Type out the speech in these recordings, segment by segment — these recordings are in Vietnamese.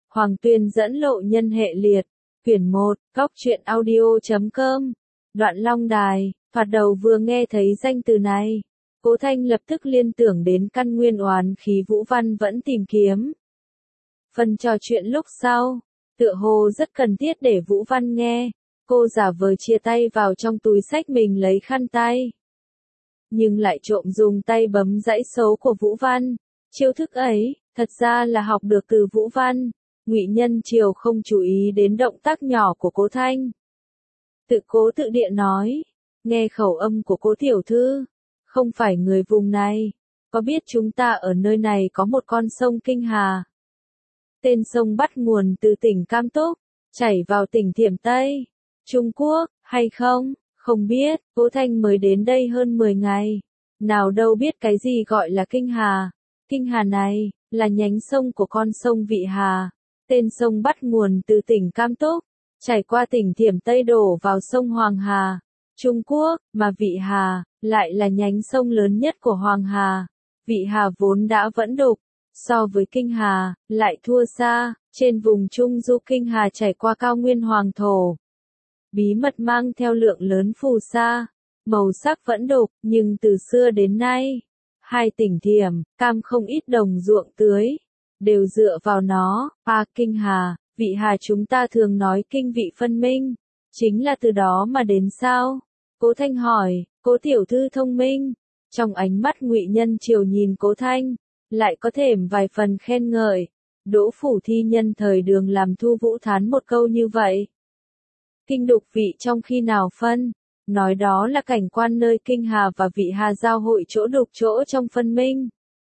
Hoàng Tuyên dẫn lộ nhân hệ liệt. Quyển 1, Góc truyện audio.com. Đoạn Long Đài. Thoạt đầu vừa nghe thấy danh từ này, Cố Thanh lập tức liên tưởng đến căn nguyên oán khí Vũ Văn vẫn tìm kiếm. Phần trò chuyện lúc sau, tựa hồ rất cần thiết để Vũ Văn nghe, cô giả vờ chia tay vào trong túi xách mình lấy khăn tay. Nhưng lại trộm dùng tay bấm dãy số của Vũ Văn. Chiêu thức ấy, thật ra là học được từ Vũ Văn. Ngụy Nhân Triều không chú ý đến động tác nhỏ của Cố Thanh. Tự cố tự địa nói, nghe khẩu âm của Cố tiểu thư, không phải người vùng này, có biết chúng ta ở nơi này có một con sông Kinh Hà. Tên sông bắt nguồn từ tỉnh Cam Túc, chảy vào tỉnh Thiểm Tây, Trung Quốc, hay không? Không biết, Cố Thanh mới đến đây hơn 10 ngày, nào đâu biết cái gì gọi là Kinh Hà. Kinh Hà này, là nhánh sông của con sông Vị Hà. Tên sông bắt nguồn từ tỉnh Cam Túc, chảy qua tỉnh Thiểm Tây đổ vào sông Hoàng Hà, Trung Quốc, mà Vị Hà, lại là nhánh sông lớn nhất của Hoàng Hà. Vị Hà vốn đã vẫn đục, so với Kinh Hà, lại thua xa, trên vùng Trung Du Kinh Hà chảy qua cao nguyên Hoàng Thổ. Bí mật mang theo lượng lớn phù sa, màu sắc vẫn đục, nhưng từ xưa đến nay, hai tỉnh Thiểm, Cam không ít đồng ruộng tưới, đều dựa vào nó. Kinh Hà, Vị Hà chúng ta thường nói kinh vị phân minh, chính là từ đó mà đến sao? Cố Thanh hỏi. Cố tiểu thư thông minh. Trong ánh mắt Ngụy Nhân Triều nhìn Cố Thanh, lại có thêm vài phần khen ngợi. Đỗ phủ thi nhân thời Đường làm Thu Vũ thán một câu như vậy. Kinh đục vị trong khi nào phân, nói đó là cảnh quan nơi Kinh Hà và Vị Hà giao hội chỗ đục chỗ trong phân minh.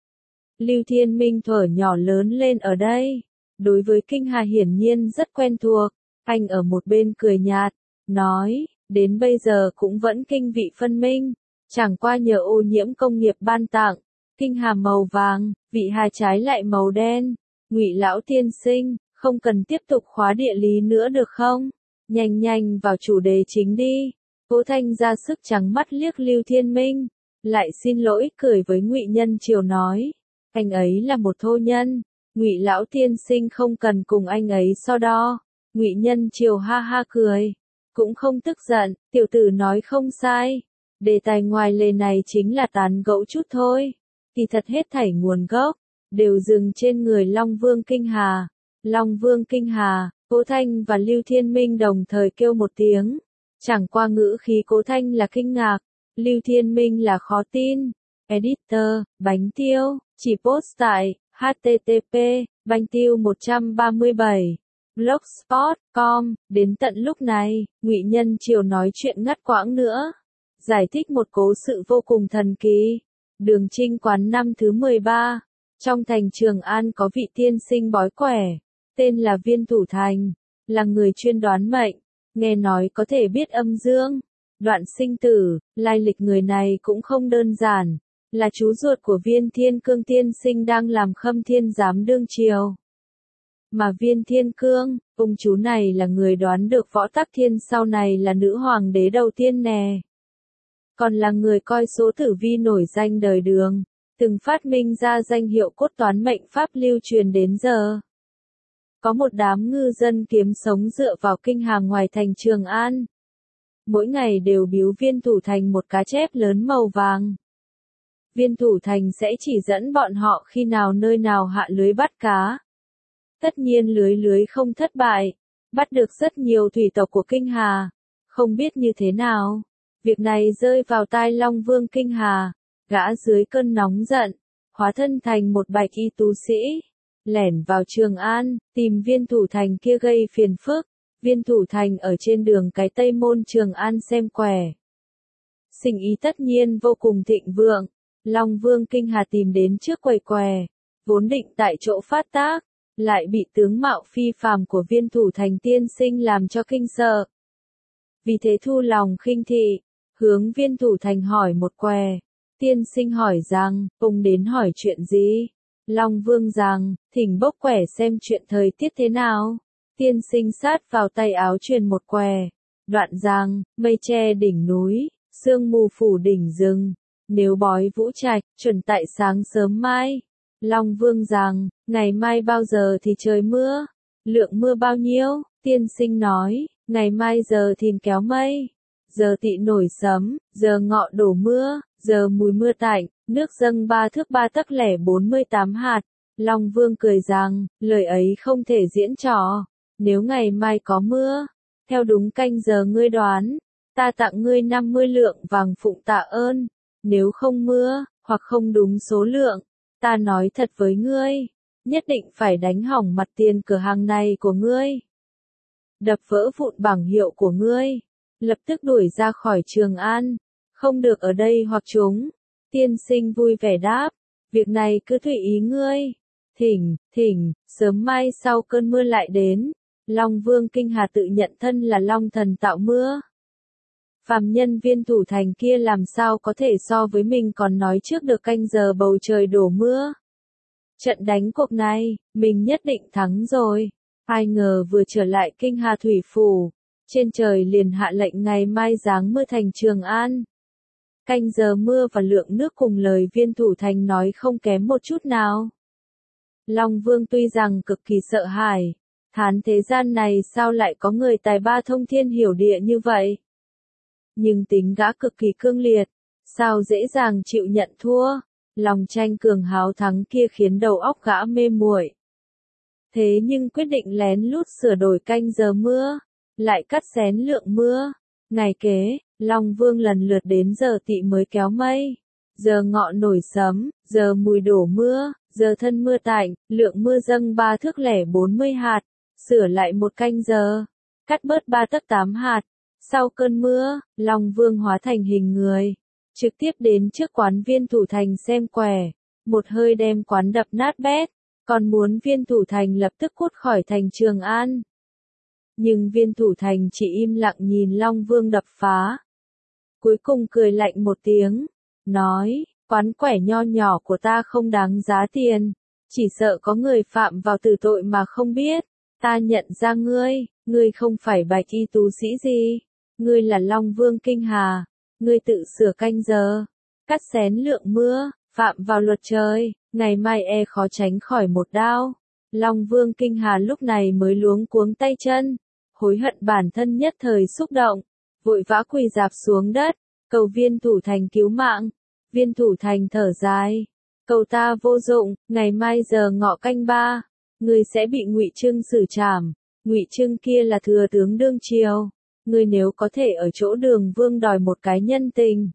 Lưu Thiên Minh thuở nhỏ lớn lên ở đây, đối với Kinh Hà hiển nhiên rất quen thuộc. Anh ở một bên cười nhạt, nói, đến bây giờ cũng vẫn kinh vị phân minh, chẳng qua nhờ ô nhiễm công nghiệp ban tặng, Kinh Hà màu vàng, Vị Hà trái lại màu đen. Ngụy lão tiên sinh, không cần tiếp tục khóa địa lý nữa được không? Nhanh nhanh vào chủ đề chính đi. Cố Thanh ra sức trắng mắt liếc Lưu Thiên Minh, lại xin lỗi cười với Ngụy Nhân Triều nói, anh ấy là một thô nhân, Ngụy lão tiên sinh không cần cùng anh ấy so đo. Ngụy Nhân Triều ha ha cười, cũng không tức giận, tiểu tử nói không sai. Đề tài ngoài lề này chính là tán gẫu chút thôi. Kỳ thật hết thảy nguồn gốc, đều dừng trên người Long Vương Kinh Hà. Long Vương Kinh Hà, Cố Thanh và Lưu Thiên Minh đồng thời kêu một tiếng. Chẳng qua ngữ khí Cố Thanh là kinh ngạc, Lưu Thiên Minh là khó tin. Editor, bánh tiêu, chỉ post tại http bánh tiêu 137 blogspot.com. Đến tận lúc này, Ngụy Nhân Triều nói chuyện ngắt quãng nữa, giải thích một cố sự vô cùng thần kỳ. Đường Trinh quán năm thứ 13, trong thành Trường An có vị tiên sinh bói quẻ, tên là Viên Thủ Thành, là người chuyên đoán mệnh, nghe nói có thể biết âm dương, đoạn sinh tử. Lai lịch người này cũng không đơn giản, là chú ruột của Viên Thiên Cương tiên sinh đang làm Khâm Thiên Giám đương triều. Mà Viên Thiên Cương, ông chú này là người đoán được Võ Tắc Thiên sau này là nữ hoàng đế đầu tiên nè. Còn là người coi số tử vi nổi danh đời Đường, từng phát minh ra danh hiệu cốt toán mệnh pháp lưu truyền đến giờ. Có một đám ngư dân kiếm sống dựa vào Kinh Hà ngoài thành Trường An. Mỗi ngày đều biếu Viên Thủ Thành một cá chép lớn màu vàng. Viên Thủ Thành sẽ chỉ dẫn bọn họ khi nào nơi nào hạ lưới bắt cá. Tất nhiên lưới không thất bại, bắt được rất nhiều thủy tộc của Kinh Hà. Không biết như thế nào, việc này rơi vào tai Long Vương Kinh Hà, gã dưới cơn nóng giận, hóa thân thành một bạch y tu sĩ, lẻn vào Trường An, tìm Viên Thủ Thành kia gây phiền phức. Viên Thủ Thành ở trên đường cái Tây Môn Trường An xem quẻ. Sinh ý tất nhiên vô cùng thịnh vượng. Long Vương Kinh Hà tìm đến trước quầy quẻ, vốn định tại chỗ phát tác, lại bị tướng mạo phi phàm của Viên Thủ Thành tiên sinh làm cho kinh sợ. Vì thế thu lòng khinh thị, hướng Viên Thủ Thành hỏi một quẻ. Tiên sinh hỏi rằng, ông đến hỏi chuyện gì? Long Vương rằng, thỉnh bốc quẻ xem chuyện thời tiết thế nào. Tiên sinh sát vào tay áo truyền một quẻ. Đoạn rằng, mây che đỉnh núi, sương mù phủ đỉnh rừng. Nếu bói Vũ Trạch, chuẩn tại sáng sớm mai. Long Vương rằng, ngày mai bao giờ thì trời mưa? Lượng mưa bao nhiêu? Tiên sinh nói, ngày mai giờ thìn kéo mây, giờ tỵ nổi sấm, giờ ngọ đổ mưa, giờ mùi mưa tạnh, nước dâng 3 thước 3 tấc lẻ 48 hạt. Long Vương cười rằng, lời ấy không thể diễn trò. Nếu ngày mai có mưa, theo đúng canh giờ ngươi đoán, ta tặng ngươi 50 lượng vàng phụng tạ ơn. Nếu không mưa, hoặc không đúng số lượng, ta nói thật với ngươi, nhất định phải đánh hỏng mặt tiền cửa hàng này của ngươi. Đập vỡ vụn bảng hiệu của ngươi, lập tức đuổi ra khỏi Trường An, không được ở đây hoặc chúng. Tiên sinh vui vẻ đáp, việc này cứ tùy ý ngươi. Thỉnh, sớm mai sau cơn mưa lại đến. Long Vương Kinh Hà tự nhận thân là Long Thần tạo mưa. Phàm nhân Viên Thủ Thành kia làm sao có thể so với mình, còn nói trước được canh giờ bầu trời đổ mưa. Trận đánh cuộc này, mình nhất định thắng rồi. Ai ngờ vừa trở lại Kinh Hà Thủy Phủ, trên trời liền hạ lệnh ngày mai giáng mưa thành Trường An. Canh giờ mưa và lượng nước cùng lời Viên Thủ Thành nói không kém một chút nào. Long Vương tuy rằng cực kỳ sợ hãi, thán thế gian này sao lại có người tài ba thông thiên hiểu địa như vậy. Nhưng tính gã cực kỳ cương liệt, sao dễ dàng chịu nhận thua, lòng tranh cường háo thắng kia khiến đầu óc gã mê muội. Thế nhưng quyết định lén lút sửa đổi canh giờ mưa, lại cắt xén lượng mưa. Ngày kế, Long Vương lần lượt đến giờ tỵ mới kéo mây, giờ ngọ nổi sấm, giờ mùi đổ mưa, giờ thân mưa tạnh, lượng mưa dâng 3 thước lẻ 40 hạt, sửa lại một canh giờ, cắt bớt 3 tấc 8 hạt. Sau cơn mưa, Long Vương hóa thành hình người, trực tiếp đến trước quán Viên Thủ Thành xem quẻ, một hơi đem quán đập nát bét, còn muốn Viên Thủ Thành lập tức cút khỏi thành Trường An. Nhưng Viên Thủ Thành chỉ im lặng nhìn Long Vương đập phá. Cuối cùng cười lạnh một tiếng, nói, quán quẻ nho nhỏ của ta không đáng giá tiền, chỉ sợ có người phạm vào tử tội mà không biết. Ta nhận ra ngươi không phải bạch y tu sĩ gì, ngươi là Long Vương Kinh Hà, ngươi tự sửa canh giờ, cắt xén lượng mưa, phạm vào luật trời, ngày mai khó tránh khỏi một đao. Long Vương Kinh Hà lúc này mới luống cuống tay chân, hối hận bản thân nhất thời xúc động, vội vã quỳ rạp xuống đất, cầu Viên Thủ Thành cứu mạng. Viên Thủ Thành thở dài, cầu ta vô dụng, ngày mai giờ ngọ canh 3, ngươi sẽ bị Ngụy Trưng xử trảm. Ngụy Trưng kia là thừa tướng đương triều, ngươi nếu có thể ở chỗ Đường Vương đòi một cái nhân tình,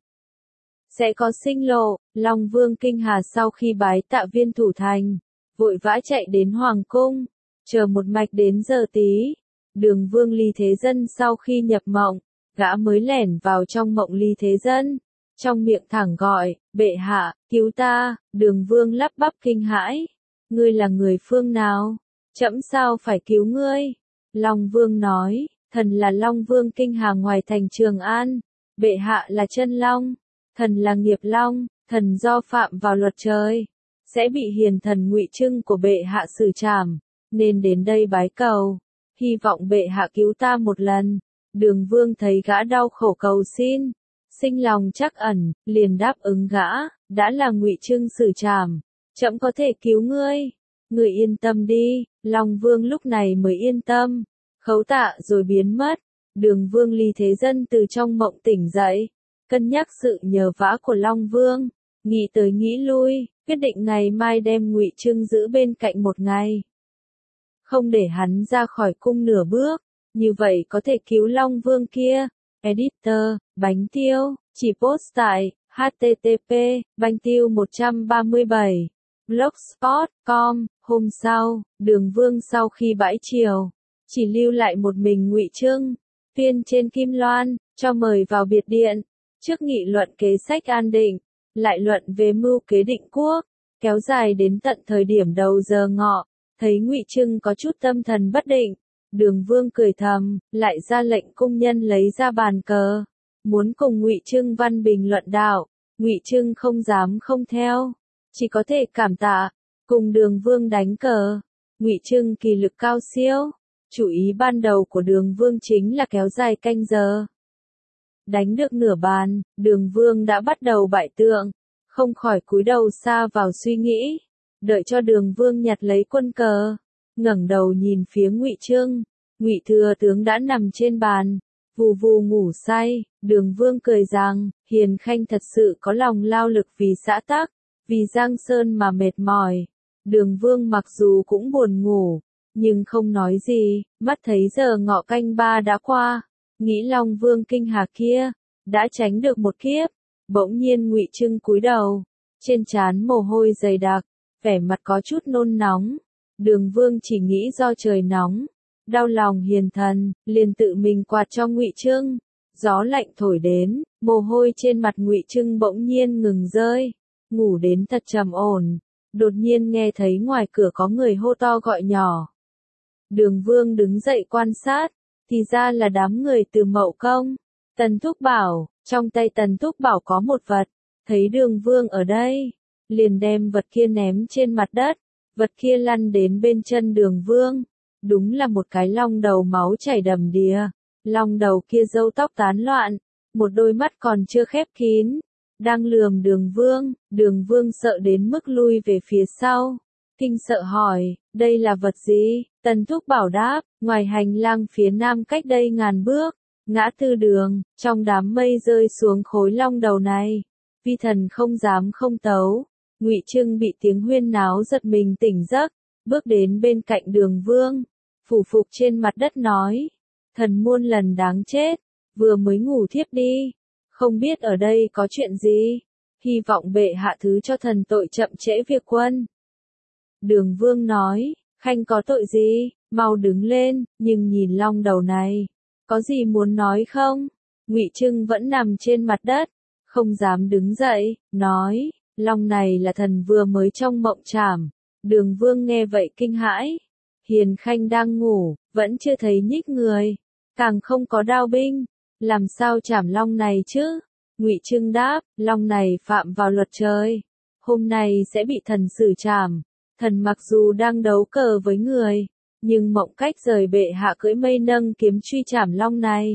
sẽ có sinh lộ. Long Vương Kinh Hà sau khi bái tạ Viên Thủ Thành, vội vã chạy đến Hoàng cung, chờ một mạch đến giờ tí. Đường Vương Ly Thế Dân sau khi nhập mộng, gã mới lẻn vào trong mộng Ly Thế Dân, trong miệng thẳng gọi, bệ hạ, cứu ta. Đường Vương lắp bắp kinh hãi, ngươi là người phương nào? Trẫm sao phải cứu ngươi? Long Vương nói, thần là Long Vương Kinh Hà ngoài thành Trường An, bệ hạ là Chân Long, thần là Nghiệp Long, thần do phạm vào luật trời, sẽ bị hiền thần Ngụy Trưng của bệ hạ xử trảm, nên đến đây bái cầu, hy vọng bệ hạ cứu ta một lần. Đường Vương thấy gã đau khổ cầu xin, sinh lòng trắc ẩn, liền đáp ứng gã, đã là Ngụy Trưng xử trảm, trẫm có thể cứu ngươi. Ngươi yên tâm đi. Long Vương lúc này mới yên tâm, khấu tạ rồi biến mất. Đường Vương Ly Thế Dân từ trong mộng tỉnh dậy, cân nhắc sự nhờ vả của Long Vương, nghĩ tới nghĩ lui, quyết định ngày mai đem Ngụy Trưng giữ bên cạnh một ngày, không để hắn ra khỏi cung nửa bước, như vậy có thể cứu Long Vương kia. Editor, Bánh Tiêu, chỉ post tại http bánh tiêu 137 blogspot.com. Hôm sau, Đường Vương sau khi bãi triều, chỉ lưu lại một mình Ngụy Trưng, tuyên trên kim loan, cho mời vào biệt điện, trước nghị luận kế sách an định, lại luận về mưu kế định quốc, kéo dài đến tận thời điểm đầu giờ ngọ. Thấy Ngụy Trưng có chút tâm thần bất định, Đường Vương cười thầm, lại ra lệnh cung nhân lấy ra bàn cờ, muốn cùng Ngụy Trưng văn bình luận đạo. Ngụy Trưng không dám không theo, chỉ có thể cảm tạ, cùng Đường Vương đánh cờ. Ngụy Trưng kỳ lực cao siêu, chủ ý ban đầu của Đường Vương chính là kéo dài canh giờ. Đánh được nửa bàn, Đường Vương đã bắt đầu bại tượng, không khỏi cúi đầu xa vào suy nghĩ, đợi cho Đường Vương nhặt lấy quân cờ. ngẩng đầu nhìn phía Ngụy Trưng. Ngụy thừa tướng đã nằm trên bàn, vù vù ngủ say. Đường Vương cười rằng, Hiền Khanh thật sự có lòng lao lực vì xã tắc, vì Giang Sơn mà mệt mỏi. Đường Vương mặc dù cũng buồn ngủ, nhưng không nói gì, mắt thấy giờ ngọ canh 3 đã qua, nghĩ Long Vương kinh hà kia đã tránh được một kiếp. Bỗng nhiên Ngụy Trưng cúi đầu, trên trán mồ hôi dày đặc, vẻ mặt có chút nôn nóng. Đường Vương chỉ nghĩ do trời nóng, đau lòng hiền thần, liền tự mình quạt cho Ngụy Trưng. Gió lạnh thổi đến, mồ hôi trên mặt Ngụy Trưng bỗng nhiên ngừng rơi, ngủ đến thật trầm ổn. Đột nhiên nghe thấy ngoài cửa có người hô to gọi nhỏ. Đường Vương đứng dậy quan sát, thì ra là đám người từ Mậu Công. Tần Thúc bảo, trong tay Tần Thúc bảo có một vật, thấy Đường Vương ở đây, liền đem vật kia ném trên mặt đất, vật kia lăn đến bên chân Đường Vương. Đúng là một cái long đầu máu chảy đầm đìa, long đầu kia râu tóc tán loạn, một đôi mắt còn chưa khép kín, đang lườm Đường Vương. Đường Vương sợ đến mức lui về phía sau, kinh sợ hỏi, đây là vật gì? Tần Thúc bảo đáp, ngoài hành lang phía nam cách đây ngàn bước, ngã tư đường, trong đám mây rơi xuống khối long đầu này. Vi thần không dám không tấu. Ngụy Trưng bị tiếng huyên náo giật mình tỉnh giấc, bước đến bên cạnh Đường Vương, phủ phục trên mặt đất nói, thần muôn lần đáng chết, vừa mới ngủ thiếp đi, không biết ở đây có chuyện gì, hy vọng bệ hạ thứ cho thần tội chậm trễ việc quân. Đường Vương nói, Khanh có tội gì, mau đứng lên, nhưng nhìn long đầu này, có gì muốn nói không? Ngụy Trưng vẫn nằm trên mặt đất, không dám đứng dậy, nói, long này là thần vừa mới trong mộng trảm. Đường Vương nghe vậy kinh hãi, Hiền Khanh đang ngủ, vẫn chưa thấy nhích người, càng không có đao binh, làm sao trảm long này chứ? Ngụy Trưng đáp, long này phạm vào luật trời, hôm nay sẽ bị thần xử trảm. Thần mặc dù đang đấu cờ với người, nhưng mộng cách rời bệ hạ cưỡi mây nâng kiếm truy trảm long này.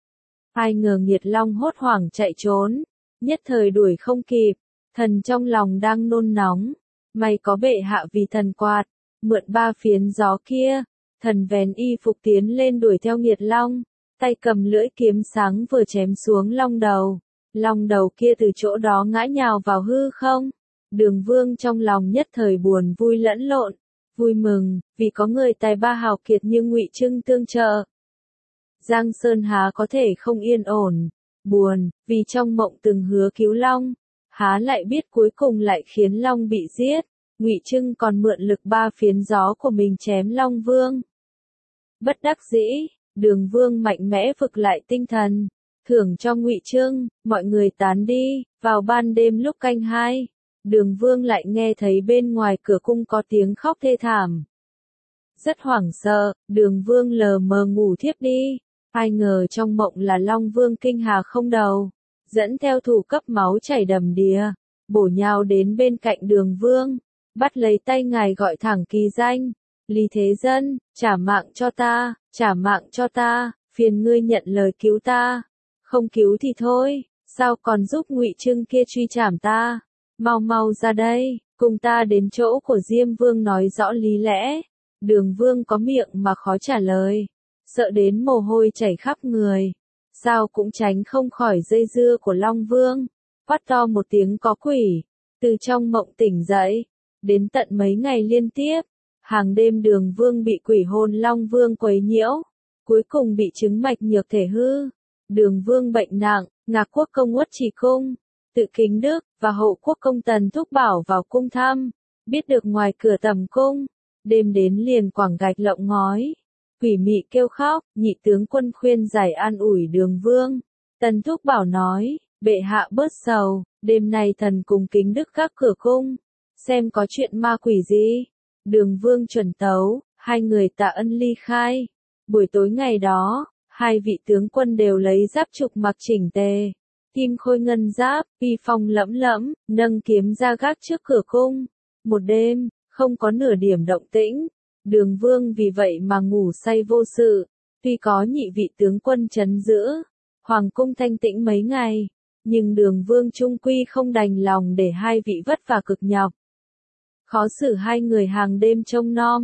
Ai ngờ nghiệt long hốt hoảng chạy trốn, nhất thời đuổi không kịp, thần trong lòng đang nôn nóng, may có bệ hạ vì thần quạt, mượn 3 phiến gió kia, thần vén y phục tiến lên đuổi theo nghiệt long, tay cầm lưỡi kiếm sáng vừa chém xuống long đầu kia từ chỗ đó ngã nhào vào hư không. Đường Vương trong lòng nhất thời buồn vui lẫn lộn, vui mừng, vì có người tài ba hào kiệt như Ngụy Trưng tương trợ. Giang Sơn há có thể không yên ổn, buồn, vì trong mộng từng hứa cứu long, há lại biết cuối cùng lại khiến long bị giết. Ngụy Trưng còn mượn lực 3 phiến gió của mình chém Long Vương. Bất đắc dĩ, Đường Vương mạnh mẽ vực lại tinh thần, thưởng cho Ngụy Trưng. Mọi người tán đi. Vào ban đêm lúc canh 2, Đường Vương lại nghe thấy bên ngoài cửa cung có tiếng khóc thê thảm. Rất hoảng sợ, Đường Vương lờ mờ ngủ thiếp đi. Ai ngờ trong mộng là Long Vương kinh hà không đầu, dẫn theo thủ cấp máu chảy đầm đìa, bổ nhào đến bên cạnh Đường Vương, bắt lấy tay ngài gọi thẳng kỳ danh, Lý Thế Dân, trả mạng cho ta, phiền ngươi nhận lời cứu ta, không cứu thì thôi, sao còn giúp Ngụy Trưng kia truy trảm ta, mau ra đây, cùng ta đến chỗ của Diêm Vương nói rõ lý lẽ. Đường Vương có miệng mà khó trả lời, sợ đến mồ hôi chảy khắp người, sao cũng tránh không khỏi dây dưa của Long Vương, quát to một tiếng có quỷ, từ trong mộng tỉnh dậy. Đến tận mấy ngày liên tiếp, hàng đêm Đường Vương bị quỷ hồn Long Vương quấy nhiễu, cuối cùng bị chứng mạch nhược thể hư. Đường Vương bệnh nặng, Ngạc Quốc công Uất Trì Cung, Tự Kính Đức và Hậu Quốc công Tần Thúc Bảo vào cung thăm, biết được ngoài cửa tầm cung, đêm đến liền quẳng gạch lộng ngói, quỷ mị kêu khóc. Nhị tướng quân khuyên giải an ủi Đường Vương. Tần Thúc Bảo nói, bệ hạ bớt sầu, đêm nay thần cùng Kính Đức gác cửa cung, xem có chuyện ma quỷ gì. Đường Vương chuẩn tấu, hai người tạ ân ly khai. Buổi tối ngày đó, hai vị tướng quân đều lấy giáp trục mặc chỉnh tề, kim khôi ngân giáp, uy phong lẫm lẫm, nâng kiếm ra gác trước cửa cung. Một đêm, không có nửa điểm động tĩnh. Đường Vương vì vậy mà ngủ say vô sự. Tuy có nhị vị tướng quân trấn giữ, hoàng cung thanh tĩnh mấy ngày, nhưng Đường Vương trung quy không đành lòng để hai vị vất vả cực nhọc. Khó xử hai người hàng đêm trông nom,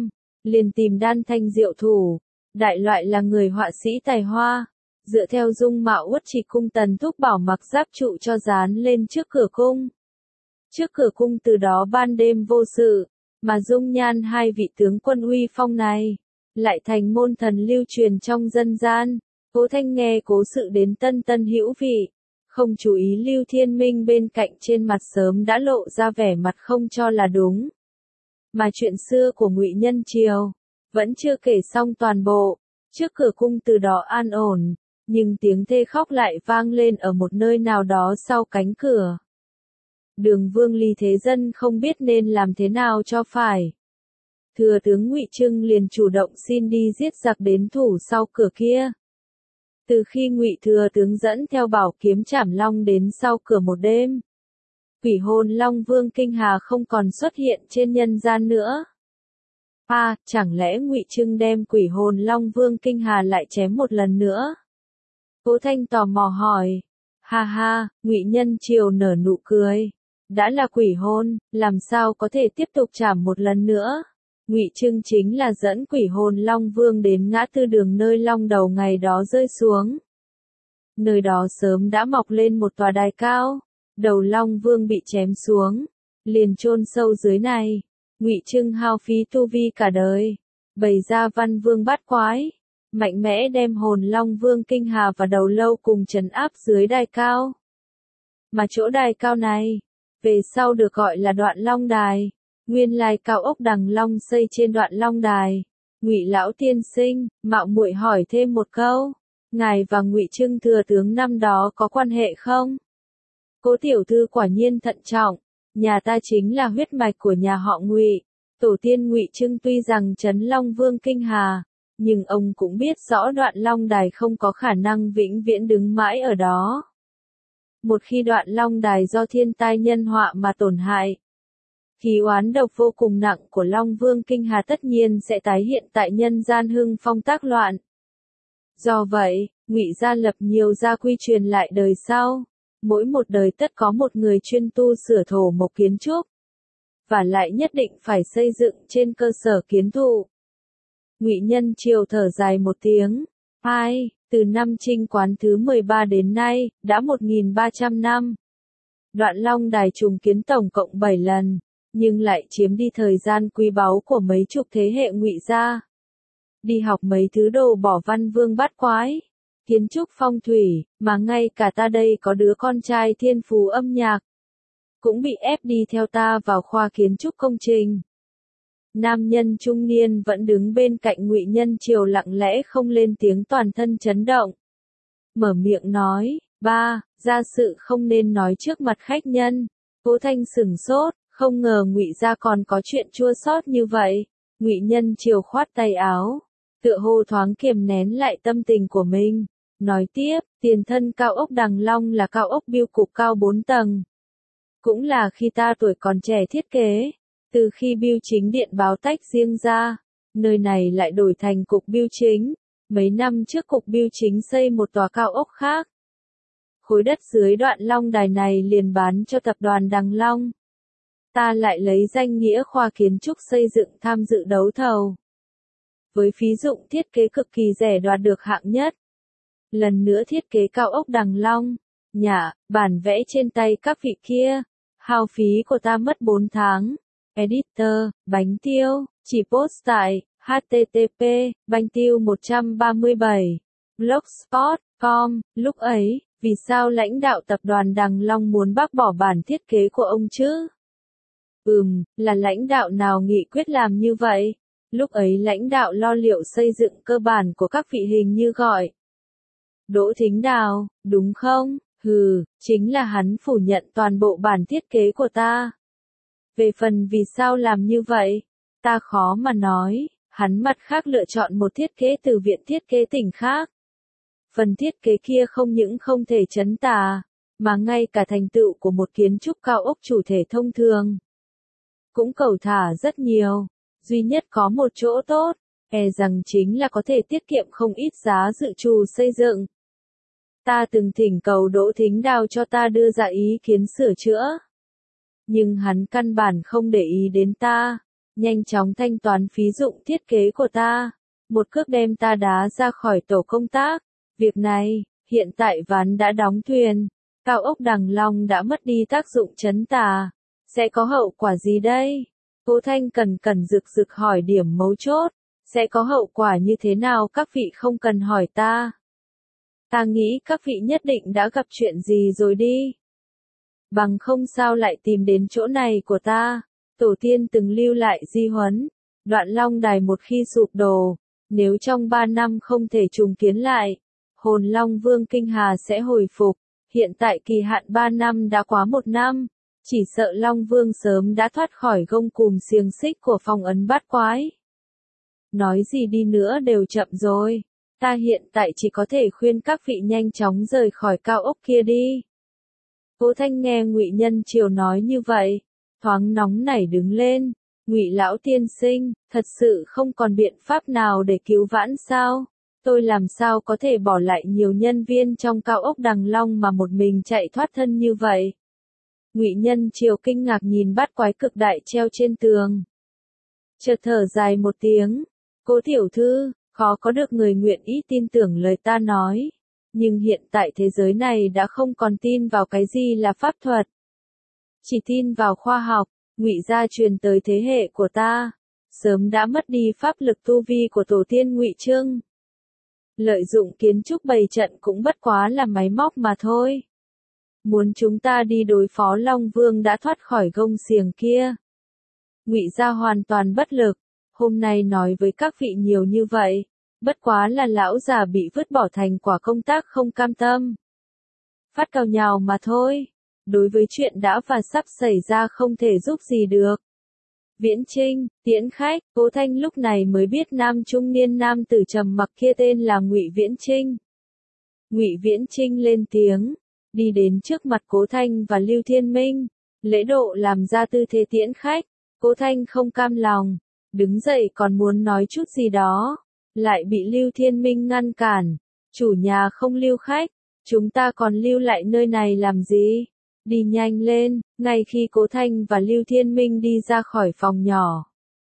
liền tìm Đan Thanh Diệu thủ, đại loại là người họa sĩ tài hoa, dựa theo dung mạo uất trì cung Tần Thúc Bảo mặc giáp trụ cho dán lên trước cửa cung. Trước cửa cung từ đó ban đêm vô sự, mà dung nhan hai vị tướng quân uy phong này, lại thành môn thần lưu truyền trong dân gian. Cố Thanh nghe cố sự đến tân tân hữu vị, không chú ý Lưu Thiên Minh bên cạnh trên mặt sớm đã lộ ra vẻ mặt không cho là đúng. Mà chuyện xưa của Ngụy Nhân Triều vẫn chưa kể xong toàn bộ, trước cửa cung từ đó an ổn, nhưng tiếng thê khóc lại vang lên ở một nơi nào đó sau cánh cửa. Đường Vương Lý Thế Dân không biết nên làm thế nào cho phải. Thừa tướng Ngụy Trưng liền chủ động xin đi giết giặc đến thủ sau cửa kia. Từ khi Ngụy Thừa tướng dẫn theo bảo kiếm Trảm Long đến sau cửa một đêm, quỷ hồn Long Vương Kinh Hà không còn xuất hiện trên nhân gian nữa. Chẳng lẽ Ngụy Trưng đem quỷ hồn Long Vương Kinh Hà lại chém một lần nữa? Cố Thanh tò mò hỏi. Ha ha, Ngụy Nhân Triều nở nụ cười. Đã là quỷ hồn, làm sao có thể tiếp tục trảm một lần nữa? Ngụy Trưng chính là dẫn quỷ hồn Long Vương đến ngã tư đường nơi long đầu ngày đó rơi xuống. Nơi đó sớm đã mọc lên một tòa đài cao, đầu Long Vương bị chém xuống, liền chôn sâu dưới này. Ngụy Trưng hao phí tu vi cả đời, bày ra văn vương bát quái, mạnh mẽ đem hồn Long Vương Kinh Hà và đầu lâu cùng trấn áp dưới đài cao. Mà chỗ đài cao này, về sau được gọi là Đoạn Long Đài. Nguyên lai cao ốc Đằng Long xây trên Đoạn Long Đài. Ngụy lão tiên sinh, mạo muội hỏi thêm một câu, ngài và Ngụy Trưng thừa tướng năm đó có quan hệ không? Cố tiểu thư quả nhiên thận trọng, nhà ta chính là huyết mạch của nhà họ Ngụy. Tổ tiên Ngụy Trưng tuy rằng trấn Long Vương Kinh Hà, nhưng ông cũng biết rõ Đoạn Long Đài không có khả năng vĩnh viễn đứng mãi ở đó. Một khi Đoạn Long Đài do thiên tai nhân họa mà tổn hại, khí oán độc vô cùng nặng của Long Vương Kinh Hà tất nhiên sẽ tái hiện tại nhân gian hưng phong tác loạn. Do vậy, Ngụy gia lập nhiều gia quy truyền lại đời sau, mỗi một đời tất có một người chuyên tu sửa thổ mộc kiến trúc, và lại nhất định phải xây dựng trên cơ sở kiến thụ. Ngụy Nhân Triều thở dài một tiếng, từ năm Trinh Quán thứ 13 đến nay, đã 1.300 năm. Đoạn Long Đài trùng kiến tổng cộng 7 lần, nhưng lại chiếm đi thời gian quý báu của mấy chục thế hệ Ngụy gia. Đi học mấy thứ đồ bỏ văn vương bát quái, kiến trúc phong thủy, mà ngay cả ta đây có đứa con trai thiên phú âm nhạc, cũng bị ép đi theo ta vào khoa kiến trúc công trình. Nam nhân trung niên vẫn đứng bên cạnh Ngụy Nhân Triều lặng lẽ không lên tiếng, toàn thân chấn động. Mở miệng nói, ba, gia sự không nên nói trước mặt khách nhân. Cố Thanh sửng sốt, không ngờ Ngụy gia còn có chuyện chua xót như vậy. Ngụy Nhân Triều khoát tay áo, tựa hồ thoáng kiềm nén lại tâm tình của mình. Nói tiếp, tiền thân cao ốc Đằng Long là cao ốc bưu cục cao 4 tầng. Cũng là khi ta tuổi còn trẻ thiết kế. Từ khi bưu chính điện báo tách riêng ra, nơi này lại đổi thành cục bưu chính. Mấy năm trước cục bưu chính xây một tòa cao ốc khác. Khối đất dưới Đoạn Long Đài này liền bán cho tập đoàn Đằng Long. Ta lại lấy danh nghĩa khoa kiến trúc xây dựng tham dự đấu thầu. Với phí dụng thiết kế cực kỳ rẻ đoạt được hạng nhất. Lần nữa thiết kế cao ốc Đằng Long, bản vẽ trên tay các vị kia. Hao phí của ta mất 4 tháng. Editor, bánh tiêu, chỉ post tại http bánh tiêu 137 blogspot.com. Lúc ấy, vì sao lãnh đạo tập đoàn Đằng Long muốn bác bỏ bản thiết kế của ông chứ? Là lãnh đạo nào nghị quyết làm như vậy? Lúc ấy lãnh đạo lo liệu xây dựng cơ bản của các vị hình như gọi Đỗ Thính Đào, đúng không? Chính là hắn phủ nhận toàn bộ bản thiết kế của ta. Về phần vì sao làm như vậy, ta khó mà nói, hắn mặt khác lựa chọn một thiết kế từ viện thiết kế tỉnh khác. Phần thiết kế kia không những không thể chấn tà, mà ngay cả thành tựu của một kiến trúc cao ốc chủ thể thông thường cũng cầu thả rất nhiều, duy nhất có một chỗ tốt, rằng chính là có thể tiết kiệm không ít giá dự trù xây dựng. Ta từng thỉnh cầu Đỗ Thính Đào cho ta đưa ra ý kiến sửa chữa. Nhưng hắn căn bản không để ý đến ta, nhanh chóng thanh toán phí dụng thiết kế của ta, một cước đem ta đá ra khỏi tổ công tác. Việc này, hiện tại ván đã đóng thuyền, cao ốc Đằng Long đã mất đi tác dụng trấn tà, sẽ có hậu quả gì đây? Cố Thanh cẩn cẩn rực rực hỏi điểm mấu chốt, sẽ có hậu quả như thế nào các vị không cần hỏi ta. Ta nghĩ các vị nhất định đã gặp chuyện gì rồi đi. Bằng không sao lại tìm đến chỗ này của ta. Tổ tiên từng lưu lại di huấn, Đoạn Long Đài một khi sụp đổ, nếu trong 3 năm không thể trùng kiến lại, hồn Long Vương Kinh Hà sẽ hồi phục. Hiện tại kỳ hạn 3 năm đã quá 1 năm, chỉ sợ Long Vương sớm đã thoát khỏi gông cùm xiềng xích của phong ấn bát quái. Nói gì đi nữa đều chậm rồi, ta hiện tại chỉ có thể khuyên các vị nhanh chóng rời khỏi cao ốc kia đi. Cố Thanh nghe Ngụy Nhân Triều nói như vậy, thoáng nóng nảy đứng lên. Ngụy lão tiên sinh, thật sự không còn biện pháp nào để cứu vãn sao? Tôi làm sao có thể bỏ lại nhiều nhân viên trong cao ốc Đằng Long mà một mình chạy thoát thân như vậy? Ngụy Nhân Triều kinh ngạc nhìn bát quái cực đại treo trên tường. Chợt thở dài một tiếng, Cố tiểu thư, khó có được người nguyện ý tin tưởng lời ta nói. Nhưng hiện tại thế giới này đã không còn tin vào cái gì là pháp thuật. Chỉ tin vào khoa học. Ngụy gia truyền tới thế hệ của ta, sớm đã mất đi pháp lực tu vi của tổ tiên Ngụy Trưng. Lợi dụng kiến trúc bày trận cũng bất quá là máy móc mà thôi. Muốn chúng ta đi đối phó Long Vương đã thoát khỏi gông xiềng kia. Ngụy gia hoàn toàn bất lực, hôm nay nói với các vị nhiều như vậy, bất quá là lão già bị vứt bỏ thành quả công tác không cam tâm. Phát cào nhào mà thôi. Đối với chuyện đã và sắp xảy ra không thể giúp gì được. Viễn Trinh, tiễn khách, Cố Thanh lúc này mới biết nam trung niên nam tử trầm mặc kia tên là Ngụy Viễn Trinh. Ngụy Viễn Trinh lên tiếng, đi đến trước mặt Cố Thanh và Lưu Thiên Minh, lễ độ làm ra tư thế tiễn khách. Cố Thanh không cam lòng, đứng dậy còn muốn nói chút gì đó, lại bị Lưu Thiên Minh ngăn cản. Chủ nhà không lưu khách, chúng ta còn lưu lại nơi này làm gì? Đi nhanh lên, ngay khi Cố Thanh và Lưu Thiên Minh đi ra khỏi phòng nhỏ.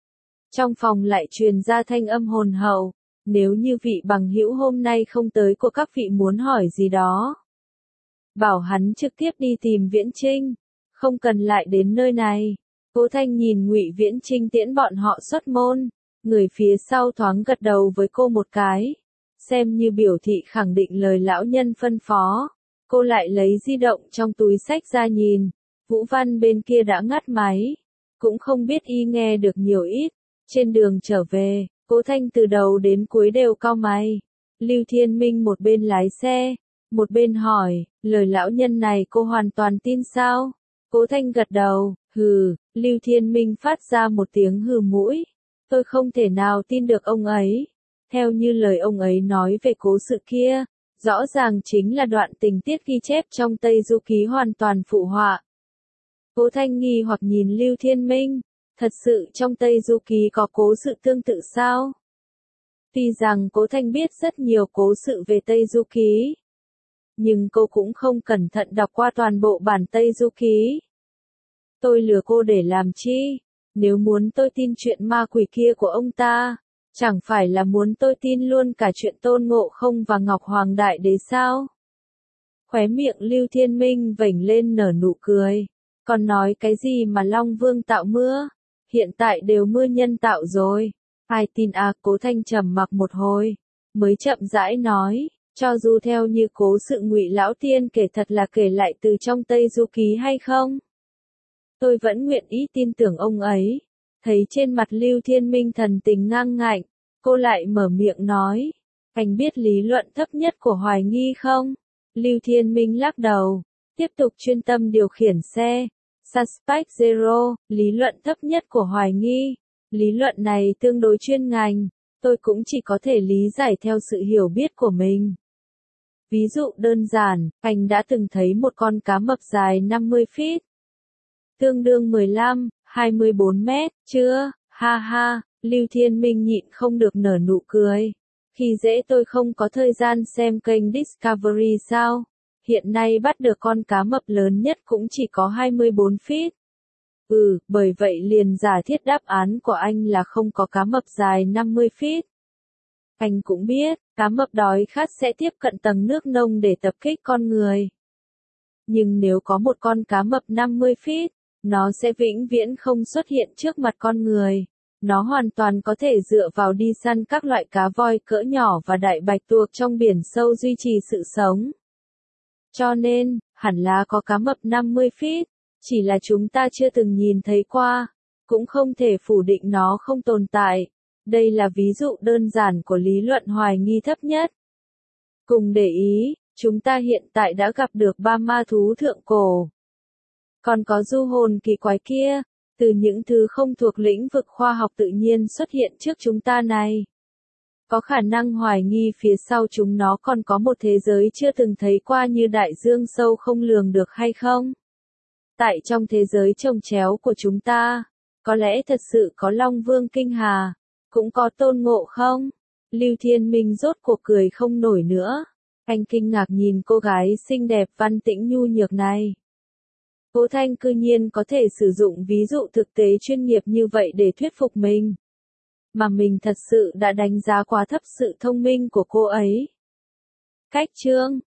Trong phòng lại truyền ra thanh âm hồn hậu, nếu như vị bằng hữu hôm nay không tới của các vị muốn hỏi gì đó. Bảo hắn trực tiếp đi tìm Viễn Trinh, không cần lại đến nơi này. Cố Thanh nhìn Ngụy Viễn Trinh tiễn bọn họ xuất môn, người phía sau thoáng gật đầu với cô một cái, xem như biểu thị khẳng định lời lão nhân phân phó. Cô lại lấy di động trong túi xách ra nhìn, Vũ Văn bên kia đã ngắt máy, cũng không biết y nghe được nhiều ít. Trên đường trở về, Cố Thanh từ đầu đến cuối đều cau mày. Lưu Thiên Minh một bên lái xe, một bên hỏi, lời lão nhân này cô hoàn toàn tin sao? Cố Thanh gật đầu, hừ. Lưu Thiên Minh phát ra một tiếng hừ mũi. Tôi không thể nào tin được ông ấy. Theo như lời ông ấy nói về cố sự kia, rõ ràng chính là đoạn tình tiết ghi chép trong Tây Du Ký hoàn toàn phụ họa. Cố Thanh nghi hoặc nhìn Lưu Thiên Minh, thật sự trong Tây Du Ký có cố sự tương tự sao? Tuy rằng Cố Thanh biết rất nhiều cố sự về Tây Du Ký, nhưng cô cũng không cẩn thận đọc qua toàn bộ bản Tây Du Ký. Tôi lừa cô để làm chi? Nếu muốn tôi tin chuyện ma quỷ kia của ông ta, chẳng phải là muốn tôi tin luôn cả chuyện Tôn Ngộ Không và Ngọc Hoàng Đại Đế sao? Khóe miệng Lưu Thiên Minh vểnh lên nở nụ cười. Còn nói cái gì mà Long Vương tạo mưa? Hiện tại đều mưa nhân tạo rồi. Ai tin à? Cố Thanh trầm mặc một hồi, mới chậm rãi nói, cho dù theo như cố sự Ngụy lão tiên kể thật là kể lại từ trong Tây Du Ký hay không, tôi vẫn nguyện ý tin tưởng ông ấy. Thấy trên mặt Lưu Thiên Minh thần tình ngang ngạnh, cô lại mở miệng nói, anh biết lý luận thấp nhất của hoài nghi không? Lưu Thiên Minh lắc đầu, tiếp tục chuyên tâm điều khiển xe. Suspect Zero, lý luận thấp nhất của hoài nghi. Lý luận này tương đối chuyên ngành, tôi cũng chỉ có thể lý giải theo sự hiểu biết của mình. Ví dụ đơn giản, anh đã từng thấy một con cá mập dài 50 feet, tương đương 15, 24 mét, chưa? Ha ha, Lưu Thiên Minh nhịn không được nở nụ cười. Khi dễ tôi không có thời gian xem kênh Discovery sao? Hiện nay bắt được con cá mập lớn nhất cũng chỉ có 24 feet. Bởi vậy liền giả thiết đáp án của anh là không có cá mập dài 50 feet. Anh cũng biết, cá mập đói khát sẽ tiếp cận tầng nước nông để tập kích con người. Nhưng nếu có một con cá mập 50 feet, nó sẽ vĩnh viễn không xuất hiện trước mặt con người. Nó hoàn toàn có thể dựa vào đi săn các loại cá voi cỡ nhỏ và đại bạch tuộc trong biển sâu duy trì sự sống. Cho nên, hẳn là có cá mập 50 feet, chỉ là chúng ta chưa từng nhìn thấy qua, cũng không thể phủ định nó không tồn tại. Đây là ví dụ đơn giản của lý luận hoài nghi thấp nhất. Cùng để ý, chúng ta hiện tại đã gặp được 3 ma thú thượng cổ. Còn có du hồn kỳ quái kia, từ những thứ không thuộc lĩnh vực khoa học tự nhiên xuất hiện trước chúng ta này. Có khả năng hoài nghi phía sau chúng nó còn có một thế giới chưa từng thấy qua như đại dương sâu không lường được hay không? Tại trong thế giới chồng chéo của chúng ta, có lẽ thật sự có Long Vương Kinh Hà, cũng có Tôn Ngộ không? Lưu Thiên Minh rốt cuộc cười không nổi nữa. Anh kinh ngạc nhìn cô gái xinh đẹp văn tĩnh nhu nhược này. Cố Thanh cư nhiên có thể sử dụng ví dụ thực tế chuyên nghiệp như vậy để thuyết phục mình. Mà mình thật sự đã đánh giá quá thấp sự thông minh của cô ấy. Cách chương